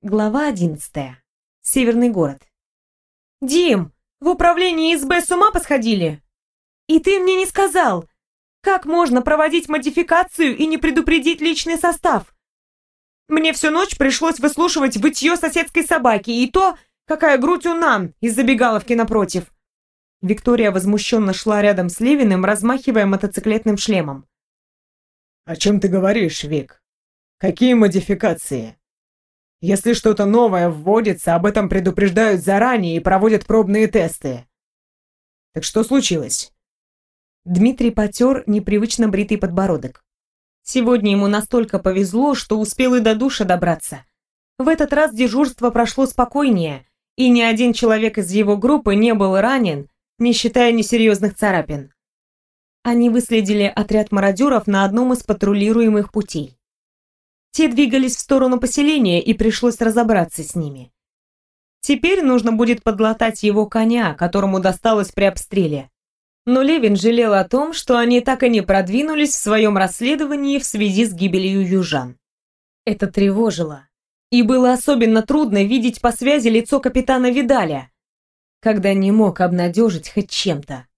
Глава 11. Северный город. «Дим, в управлении СБ с ума посходили? И ты мне не сказал, как можно проводить модификацию и не предупредить личный состав? Мне всю ночь пришлось выслушивать вытье соседской собаки и то, какая грудь у Нан из забегаловки напротив». Виктория возмущенно шла рядом с Левиным, размахивая мотоциклетным шлемом. «О чем ты говоришь, Вик? Какие модификации? Если что-то новое вводится, об этом предупреждают заранее и проводят пробные тесты. Так что случилось?» Дмитрий потер непривычно бритый подбородок. Сегодня ему настолько повезло, что успел и до душа добраться. В этот раз дежурство прошло спокойнее, и ни один человек из его группы не был ранен, не считая несерьезных царапин. Они выследили отряд мародеров на одном из патрулируемых путей. Те двигались в сторону поселения, и пришлось разобраться с ними. Теперь нужно будет подлатать его коня, которому досталось при обстреле. Но Левин жалел о том, что они так и не продвинулись в своем расследовании в связи с гибелью южан. Это тревожило. И было особенно трудно видеть по связи лицо капитана Видаля, когда не мог обнадежить хоть чем-то.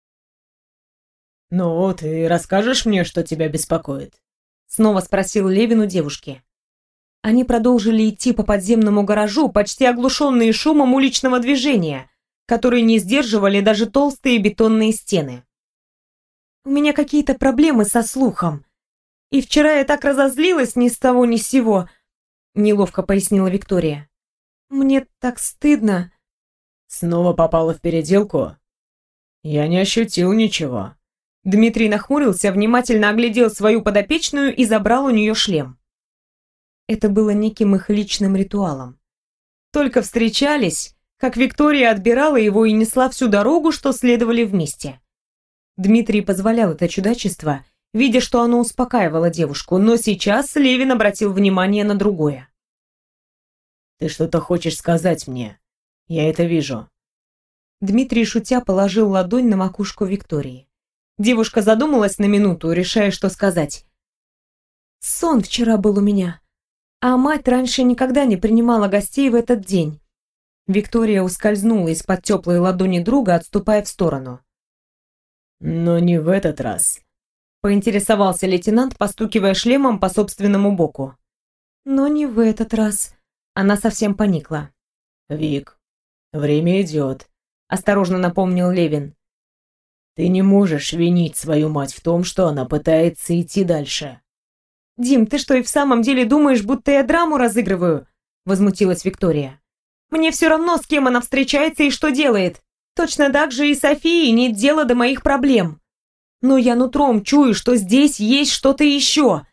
«Ну, ты расскажешь мне, что тебя беспокоит?» Снова спросил Левин у девушки. Они продолжили идти по подземному гаражу, почти оглушенные шумом уличного движения, которые не сдерживали даже толстые бетонные стены. «У меня какие-то проблемы со слухом. И вчера я так разозлилась ни с того ни с сего», — неловко пояснила Виктория. «Мне так стыдно». «Снова попала в переделку? Я не ощутил ничего». Дмитрий нахмурился, внимательно оглядел свою подопечную и забрал у нее шлем. Это было неким их личным ритуалом. Только встречались, как Виктория отбирала его и несла всю дорогу, что следовали вместе. Дмитрий позволял это чудачество, видя, что оно успокаивало девушку, но сейчас Левин обратил внимание на другое. «Ты что-то хочешь сказать мне? Я это вижу». Дмитрий, шутя, положил ладонь на макушку Виктории. Девушка задумалась на минуту, решая, что сказать. «Сон вчера был у меня, а мать раньше никогда не принимала гостей в этот день». Виктория ускользнула из-под теплой ладони друга, отступая в сторону. «Но не в этот раз», — поинтересовался лейтенант, постукивая шлемом по собственному боку. «Но не в этот раз». Она совсем поникла. «Вик, время идет», — осторожно напомнил Левин. «Ты не можешь винить свою мать в том, что она пытается идти дальше». «Дим, ты что, и в самом деле думаешь, будто я драму разыгрываю?» — возмутилась Виктория. «Мне все равно, с кем она встречается и что делает. Точно так же и Софии нет дела до моих проблем. Но я нутром чую, что здесь есть что-то еще.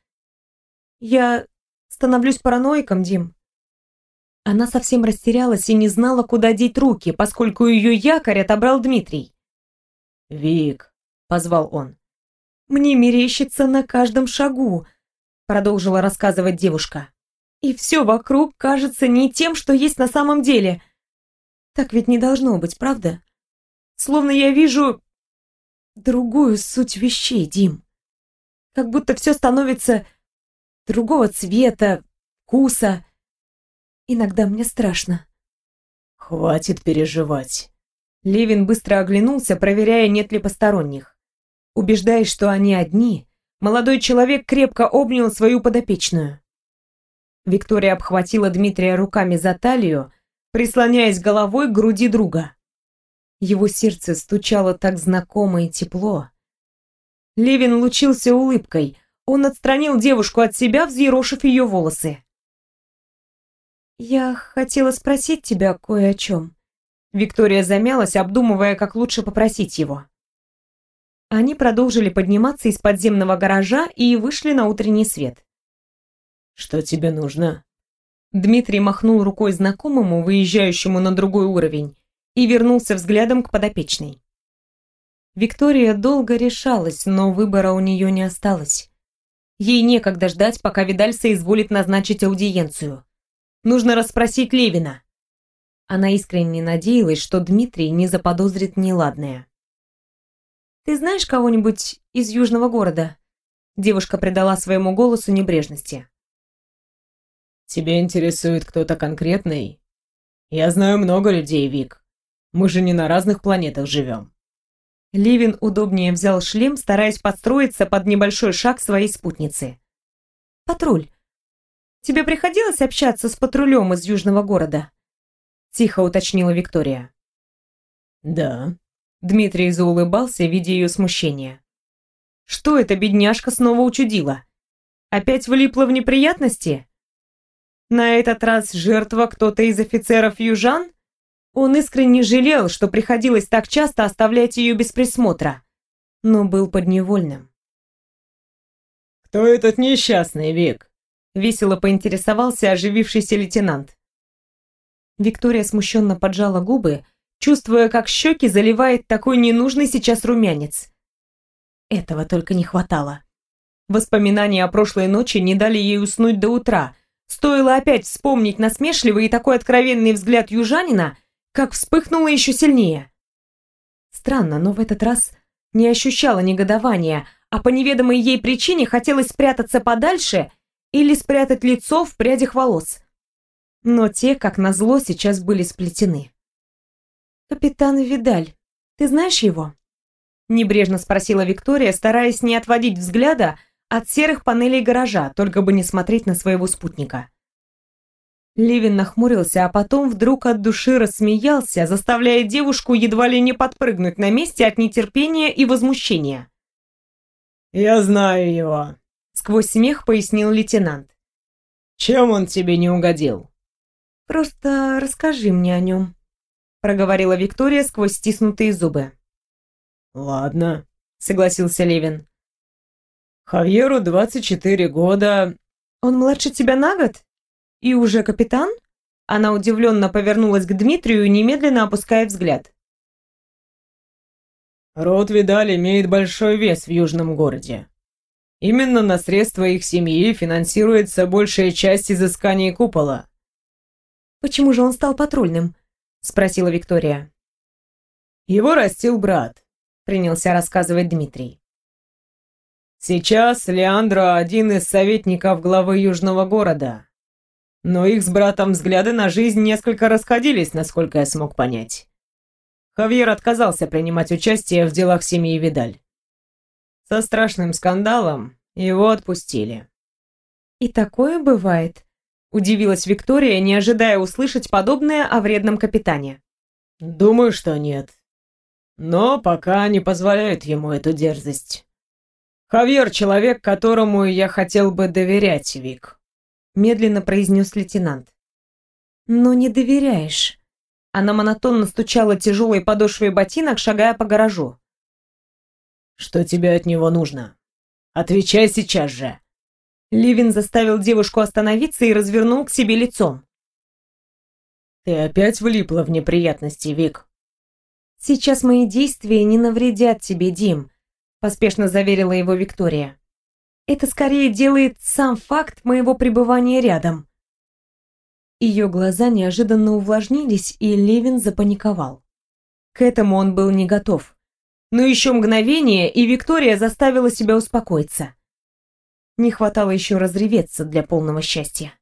Я становлюсь параноиком, Дим». Она совсем растерялась и не знала, куда деть руки, поскольку ее якорь отобрал Дмитрий. «Вик», — позвал он. «Мне мерещится на каждом шагу», — продолжила рассказывать девушка. «И все вокруг кажется не тем, что есть на самом деле. Так ведь не должно быть, правда? Словно я вижу другую суть вещей, Дим. Как будто все становится другого цвета, вкуса. Иногда мне страшно». «Хватит переживать». Левин быстро оглянулся, проверяя, нет ли посторонних. Убеждаясь, что они одни, молодой человек крепко обнял свою подопечную. Виктория обхватила Дмитрия руками за талию, прислоняясь головой к груди друга. Его сердце стучало так знакомо и тепло. Левин лучился улыбкой. Он отстранил девушку от себя, взъерошив ее волосы. «Я хотела спросить тебя кое о чем». Виктория замялась, обдумывая, как лучше попросить его. Они продолжили подниматься из подземного гаража и вышли на утренний свет. «Что тебе нужно?» Дмитрий махнул рукой знакомому, выезжающему на другой уровень, и вернулся взглядом к подопечной. Виктория долго решалась, но выбора у нее не осталось. Ей некогда ждать, пока Видаль соизволит назначить аудиенцию. Нужно расспросить Левина. Она искренне надеялась, что Дмитрий не заподозрит неладное. «Ты знаешь кого-нибудь из южного города?» Девушка придала своему голосу небрежности. Тебя интересует кто-то конкретный? Я знаю много людей, Вик. Мы же не на разных планетах живем. Ливин удобнее взял шлем, стараясь подстроиться под небольшой шаг своей спутницы. «Патруль. Тебе приходилось общаться с патрулем из южного города?» Тихо уточнила Виктория. Да. Дмитрий заулыбался, видя ее смущение. Что эта бедняжка снова учудила? Опять влипла в неприятности? На этот раз жертва кто-то из офицеров южан? Он искренне жалел, что приходилось так часто оставлять ее без присмотра, но был подневольным. «Кто этот несчастный, Вик?» — весело поинтересовался оживившийся лейтенант. Виктория смущенно поджала губы, чувствуя, как щеки заливает такой ненужный сейчас румянец. Этого только не хватало. Воспоминания о прошлой ночи не дали ей уснуть до утра. Стоило опять вспомнить насмешливый и такой откровенный взгляд южанина, как вспыхнуло еще сильнее. Странно, но в этот раз не ощущала негодования, а по неведомой ей причине хотелось спрятаться подальше или спрятать лицо в прядях волос. Но те, как назло, сейчас были сплетены. «Капитан Видаль, ты знаешь его?» Небрежно спросила Виктория, стараясь не отводить взгляда от серых панелей гаража, только бы не смотреть на своего спутника. Ливин нахмурился, а потом вдруг от души рассмеялся, заставляя девушку едва ли не подпрыгнуть на месте от нетерпения и возмущения. «Я знаю его», — сквозь смех пояснил лейтенант. «Чем он тебе не угодил?» «Просто расскажи мне о нем», — проговорила Виктория сквозь стиснутые зубы. «Ладно», — согласился Левин. «Хавьеру 24 года». «Он младше тебя на год? И уже капитан?» Она удивленно повернулась к Дмитрию, немедленно опуская взгляд. Род Видаль имеет большой вес в южном городе. Именно на средства их семьи финансируется большая часть изысканий купола. «Почему же он стал патрульным?» — спросила Виктория. Его растил брат, принялся рассказывать Дмитрий. Сейчас Леандро один из советников главы южного города. Но их с братом взгляды на жизнь несколько расходились, насколько я смог понять. Хавьер отказался принимать участие в делах семьи Видаль. Со страшным скандалом его отпустили. «И такое бывает?» — удивилась Виктория, не ожидая услышать подобное о вредном капитане. «Думаю, что нет. Но пока не позволяют ему эту дерзость. Хавьер — человек, которому я хотел бы доверять, Вик», — медленно произнес лейтенант. «Но не доверяешь». Она монотонно стучала тяжелой подошвой ботинок, шагая по гаражу. «Что тебе от него нужно? Отвечай сейчас же!» Ливин заставил девушку остановиться и развернул к себе лицом. «Ты опять влипла в неприятности, Вик?» «Сейчас мои действия не навредят тебе, Дим», — поспешно заверила его Виктория. «Это скорее делает сам факт моего пребывания рядом». Ее глаза неожиданно увлажнились, и Левин запаниковал. К этому он был не готов. Но еще мгновение, и Виктория заставила себя успокоиться. Не хватало еще разреветься для полного счастья.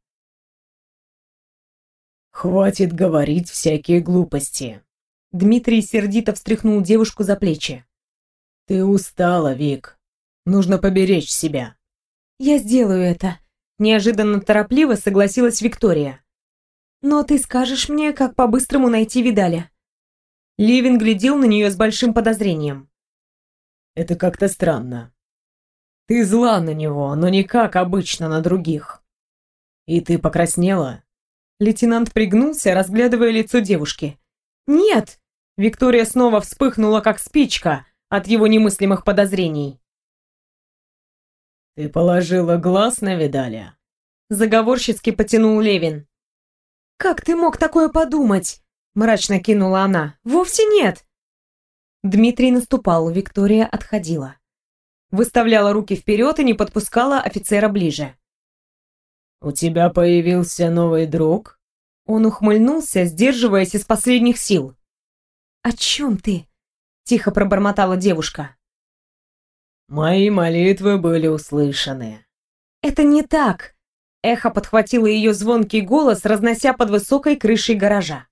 «Хватит говорить всякие глупости». Дмитрий сердито встряхнул девушку за плечи. «Ты устала, Вик. Нужно поберечь себя». «Я сделаю это», — неожиданно торопливо согласилась Виктория. «Но ты скажешь мне, как по-быстрому найти Видаля?» Ливин глядел на нее с большим подозрением. «Это как-то странно. Ты зла на него, но не как обычно на других. И ты покраснела?» Лейтенант пригнулся, разглядывая лицо девушки. «Нет!» Виктория снова вспыхнула, как спичка, от его немыслимых подозрений. «Ты положила глаз на Видаля?» Заговорщицки потянул Левин. «Как ты мог такое подумать?» Мрачно кинула она. «Вовсе нет!» Дмитрий наступал, Виктория отходила. Выставляла руки вперед и не подпускала офицера ближе. «У тебя появился новый друг?» Он ухмыльнулся, сдерживаясь из последних сил. «О чем ты?» — тихо пробормотала девушка. «Мои молитвы были услышаны». «Это не так!» Эхо подхватило ее звонкий голос, разнося под высокой крышей гаража.